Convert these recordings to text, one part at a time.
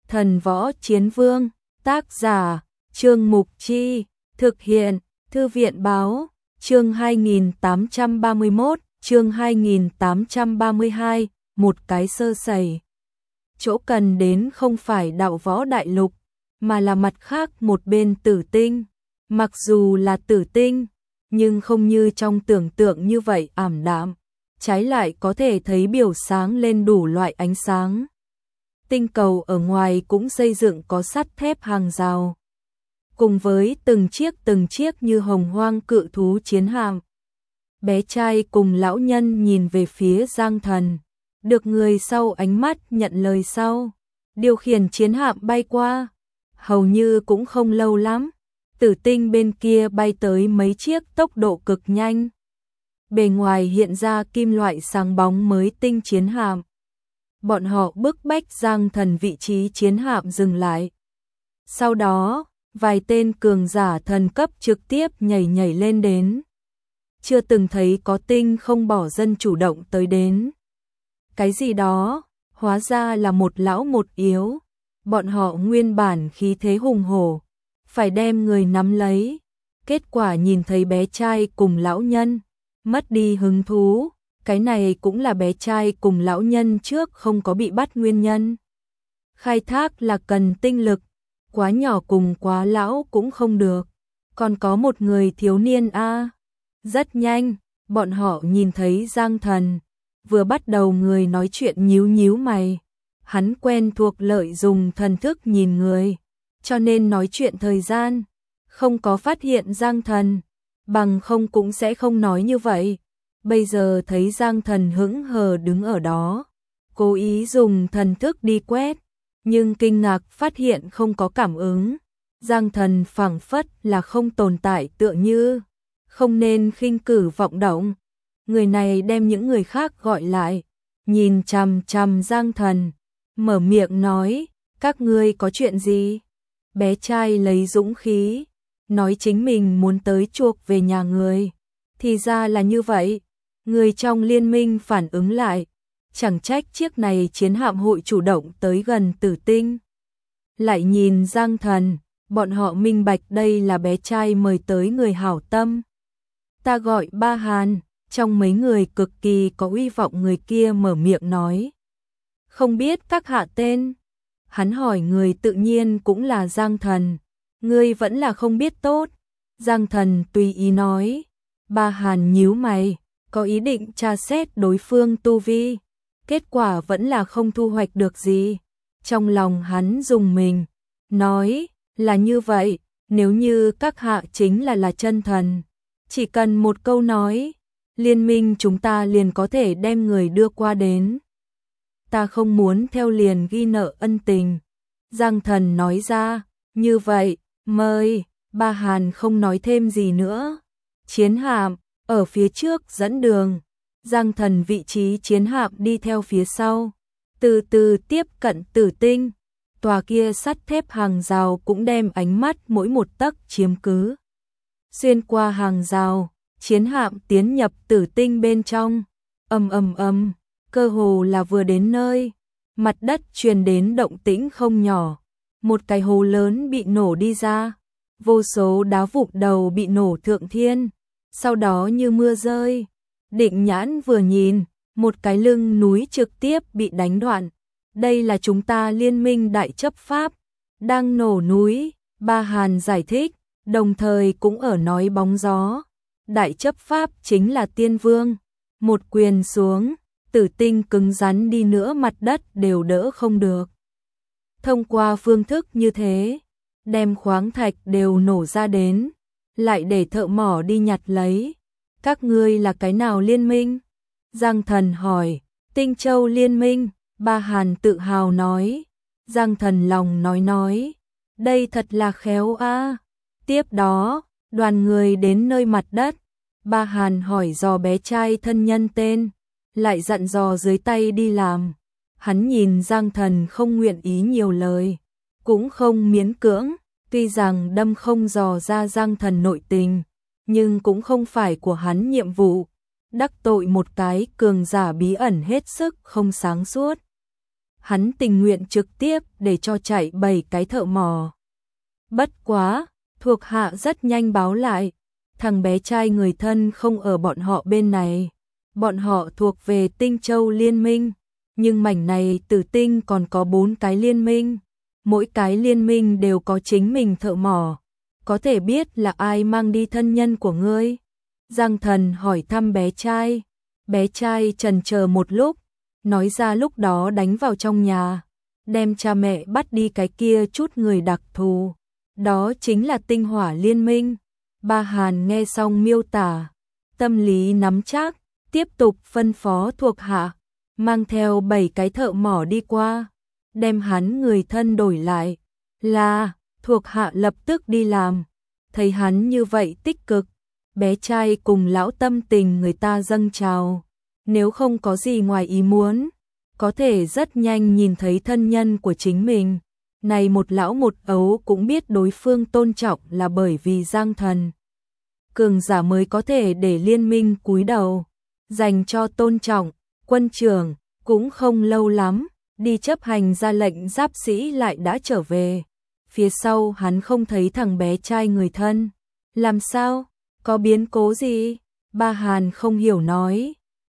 Thần Võ Chiến Vương, tác giả, Trương Mục Chi, thực hiện, Thư viện Báo, chương 2831, chương 2832, một cái sơ sẩy. Chỗ cần đến không phải Đạo Võ Đại Lục, mà là mặt khác một bên Tử Tinh. Mặc dù là Tử Tinh, nhưng không như trong tưởng tượng như vậy ảm đạm, trái lại có thể thấy biểu sáng lên đủ loại ánh sáng. Tinh cầu ở ngoài cũng xây dựng có sắt thép hàng rào, cùng với từng chiếc như hồng hoang cự thú chiến hạm. Bé trai cùng lão nhân nhìn về phía Giang Thần, được người sau ánh mắt nhận lời sau, điều khiển chiến hạm bay qua. Hầu như cũng không lâu lắm, Tử Tinh bên kia bay tới mấy chiếc tốc độ cực nhanh. Bề ngoài hiện ra kim loại sáng bóng mới tinh chiến hạm. Bọn họ bức bách Giang Thần vị trí chiến hạm dừng lại. Sau đó, vài tên cường giả thần cấp trực tiếp nhảy lên đến. Chưa từng thấy có tinh không bỏ dân chủ động tới đến. Cái gì đó, hóa ra là một lão một yếu. Bọn họ nguyên bản khí thế hùng hổ, phải đem người nắm lấy. Kết quả nhìn thấy bé trai cùng lão nhân, mất đi hứng thú. Cái này cũng là bé trai cùng lão nhân trước không có bị bắt nguyên nhân. Khai thác là cần tinh lực, quá nhỏ cùng quá lão cũng không được. Còn có một người thiếu niên a. Rất nhanh, bọn họ nhìn thấy Giang Thần, vừa bắt đầu người nói chuyện nhíu mày. Hắn quen thuộc lợi dùng thần thức nhìn người, cho nên nói chuyện thời gian, không có phát hiện Giang Thần, bằng không cũng sẽ không nói như vậy. Bây giờ thấy Giang Thần hững hờ đứng ở đó, cố ý dùng thần thức đi quét, nhưng kinh ngạc phát hiện không có cảm ứng. Giang Thần phảng phất là không tồn tại tựa như, không nên khinh cử vọng động. Người này đem những người khác gọi lại, nhìn chằm chằm Giang Thần, mở miệng nói, các ngươi có chuyện gì? Bé trai lấy dũng khí, nói chính mình muốn tới chuộc về nhà người. Thì ra là như vậy. Người trong liên minh phản ứng lại, chẳng trách chiếc này chiến hạm hội chủ động tới gần Tử Tinh. Lại nhìn Giang Thần, bọn họ minh bạch đây là bé trai mời tới người hảo tâm. Ta gọi Ba Hàn, trong mấy người cực kỳ có uy vọng người kia mở miệng nói. Không biết các hạ tên. Hắn hỏi người tự nhiên cũng là Giang Thần. Ngươi vẫn là không biết tốt. Giang Thần tùy ý nói. Ba Hàn nhíu mày, có ý định tra xét đối phương tu vi. Kết quả vẫn là không thu hoạch được gì. Trong lòng hắn dùng mình, nói là như vậy, nếu như các hạ chính là chân thần. Chỉ cần một câu nói, liên minh chúng ta liền có thể đem người đưa qua đến. Ta không muốn theo liền ghi nợ ân tình. Giang Thần nói ra, như vậy, mời. Ba Hàn không nói thêm gì nữa. Chiến hạm, ở phía trước dẫn đường. Giang Thần vị trí chiến hạm đi theo phía sau. Từ từ tiếp cận Tử Tinh. Tòa kia sắt thép hàng rào cũng đem ánh mắt mỗi một tấc chiếm cứ. Xuyên qua hàng rào, chiến hạm tiến nhập Tử Tinh bên trong. Ầm, cơ hồ là vừa đến nơi, mặt đất truyền đến động tĩnh không nhỏ. Một cái hố lớn bị nổ đi ra, vô số đá vụn đầu bị nổ thượng thiên, sau đó như mưa rơi. Định nhãn vừa nhìn, một cái lưng núi trực tiếp bị đánh đoạn. Đây là chúng ta liên minh đại chấp pháp, đang nổ núi. Ba Hàn giải thích, đồng thời cũng ở nói bóng gió. Đại chấp pháp chính là tiên vương, một quyền xuống, Tử Tinh cứng rắn đi nữa mặt đất đều đỡ không được. Thông qua phương thức như thế, đem khoáng thạch đều nổ ra đến, lại để thợ mỏ đi nhặt lấy. Các ngươi là cái nào liên minh? Giang Thần hỏi. Tinh Châu liên minh. Ba Hàn tự hào nói. Giang Thần lòng nói. Đây thật là khéo a. Tiếp đó, đoàn người đến nơi mặt đất. Ba Hàn hỏi dò bé trai thân nhân tên, lại dặn dò dưới tay đi làm. Hắn nhìn Giang Thần không nguyện ý nhiều lời, cũng không miễn cưỡng, tuy rằng đâm không dò ra Giang Thần nội tình, nhưng cũng không phải của hắn nhiệm vụ. Đắc tội một cái cường giả bí ẩn hết sức không sáng suốt. hắn tình nguyện trực tiếp để cho chạy 7 cái thợ mỏ. Bất quá, thuộc hạ rất nhanh báo lại, thằng bé trai người thân không ở bọn họ bên này. Bọn họ thuộc về Tinh Châu Liên minh, nhưng mảnh này Tử Tinh còn có 4 cái liên minh. Mỗi cái liên minh đều có chính mình thợ mỏ. Có thể biết là ai mang đi thân nhân của ngươi? Giang Thần hỏi thăm bé trai. Bé trai chần chờ một lúc, nói ra lúc đó đánh vào trong nhà, đem cha mẹ bắt đi cái kia chút người đặc thù. Đó chính là Tinh Hỏa Liên minh. Ba Hàn nghe xong miêu tả, tâm lý nắm chắc, tiếp tục phân phó thuộc hạ, mang theo 7 cái thợ mỏ đi qua, đem hắn người thân đổi lại. Là, thuộc hạ lập tức đi làm. Thấy hắn như vậy tích cực, bé trai cùng lão tâm tình người ta dâng trào. Nếu không có gì ngoài ý muốn, có thể rất nhanh nhìn thấy thân nhân của chính mình. Này một lão một ấu cũng biết đối phương tôn trọng là bởi vì Giang Thần cường giả mới có thể để liên minh cúi đầu, dành cho tôn trọng. Quân trưởng cũng không lâu lắm, đi chấp hành ra lệnh giáp sĩ lại đã trở về. Phía sau hắn không thấy thằng bé trai người thân. Làm sao? Có biến cố gì? Ba Hàn không hiểu nói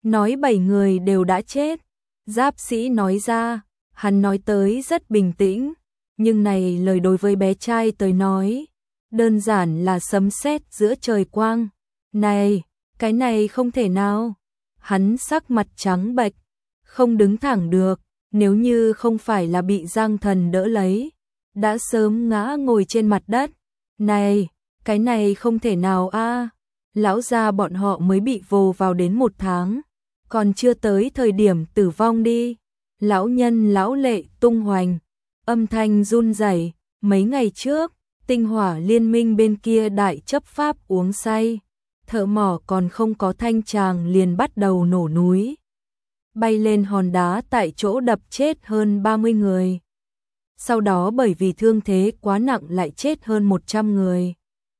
7 người đều đã chết. Giáp sĩ nói ra, hắn nói tới rất bình tĩnh, nhưng này lời đối với bé trai tới nói, đơn giản là sấm sét giữa trời quang. Này, cái này không thể nào. Hắn sắc mặt trắng bệch, không đứng thẳng được, nếu như không phải là bị Giang Thần đỡ lấy, đã sớm ngã ngồi trên mặt đất. Này, cái này không thể nào a. Lão gia bọn họ mới bị vồ vào đến 1 tháng, còn chưa tới thời điểm tử vong đi. Lão nhân lão lệ tung hoành, âm thanh run rẩy. Mấy ngày trước, Tinh Hỏa Liên minh bên kia đại chấp pháp uống say, thợ mỏ còn không có thanh tràng liền bắt đầu nổ núi, bay lên hòn đá tại chỗ đập chết hơn 30 người. Sau đó bởi vì thương thế quá nặng lại chết hơn 100 người.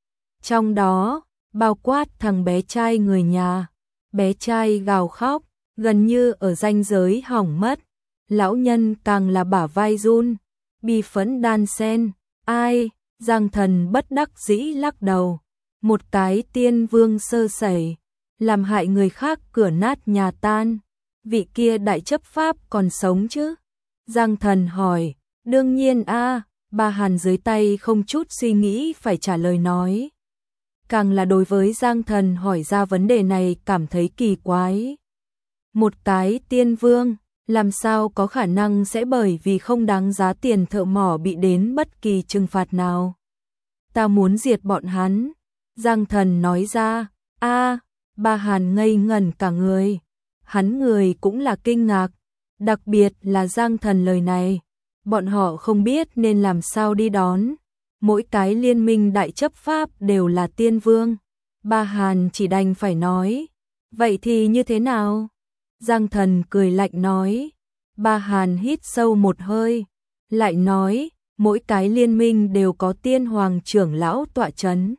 Trong đó, bao quát thằng bé trai người nhà. Bé trai gào khóc, gần như ở ranh giới hỏng mất. Lão nhân càng là bả vai run, bi phẫn đan sen. Ai? Giang Thần bất đắc dĩ lắc đầu. Một cái tiên vương sơ sẩy, làm hại người khác cửa nát nhà tan. Vị kia đại chấp pháp còn sống chứ? Giang Thần hỏi. Đương nhiên a. Ba Hàn dưới tay không chút suy nghĩ phải trả lời nói. Càng là đối với Giang Thần hỏi ra vấn đề này cảm thấy kỳ quái. Một cái tiên vương, làm sao có khả năng sẽ bởi vì không đáng giá tiền thợ mỏ bị đến bất kỳ trừng phạt nào? Ta muốn diệt bọn hắn. Giang Thần nói ra. A. Ba Hàn ngây ngẩn cả người. Hắn người cũng là kinh ngạc, đặc biệt là Giang Thần lời này. Bọn họ không biết nên làm sao đi đón. Mỗi cái liên minh đại chấp pháp đều là tiên vương. Ba Hàn chỉ đành phải nói. Vậy thì như thế nào? Giang Thần cười lạnh nói. Ba Hàn hít sâu một hơi, lại nói, mỗi cái liên minh đều có tiên hoàng trưởng lão tọa chấn.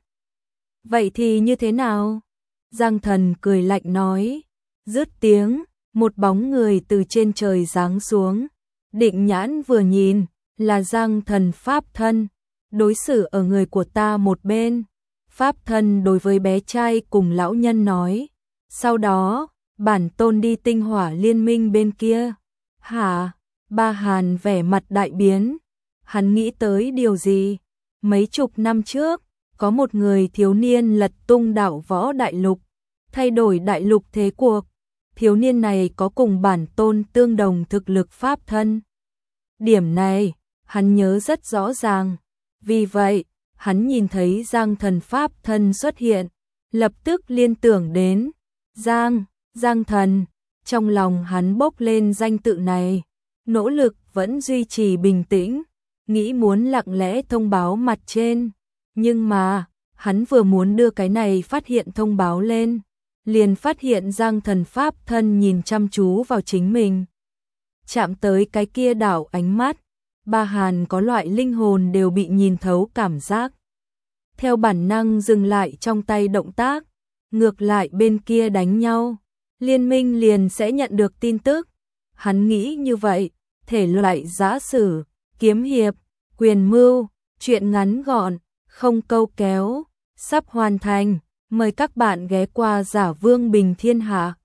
Vậy thì như thế nào? Giang Thần cười lạnh nói. Dứt tiếng, một bóng người từ trên trời giáng xuống. Định nhãn vừa nhìn, là Giang Thần pháp thân. Đối xử ở người của ta một bên. Pháp thân đối với bé trai cùng lão nhân nói. Sau đó, bản tôn đi Tinh Hỏa Liên minh bên kia. Hả? Ba Hàn vẻ mặt đại biến. Hắn nghĩ tới điều gì? Mấy chục năm trước, có một người thiếu niên lật tung đạo võ đại lục, thay đổi đại lục thế cuộc. Thiếu niên này có cùng bản tôn tương đồng thực lực pháp thân. Điểm này, hắn nhớ rất rõ ràng. Vì vậy, hắn nhìn thấy Giang Thần pháp thân xuất hiện, lập tức liên tưởng đến Giang Thần. Trong lòng hắn bốc lên danh tự này, nỗ lực vẫn duy trì bình tĩnh, nghĩ muốn lặng lẽ thông báo mặt trên. Nhưng mà, hắn vừa muốn đưa cái này phát hiện thông báo lên, liền phát hiện Giang Thần pháp thân nhìn chăm chú vào chính mình. Chạm tới cái kia đảo ánh mắt, Ba Hàn có loại linh hồn đều bị nhìn thấu cảm giác. Theo bản năng dừng lại trong tay động tác, ngược lại bên kia đánh nhau, liên minh liền sẽ nhận được tin tức. Hắn nghĩ như vậy, thể loại giã sử, kiếm hiệp, quyền mưu, truyện ngắn gọn, không câu kéo, sắp hoàn thành. Mời các bạn ghé qua Giả Vương Bình Thiên Hạ.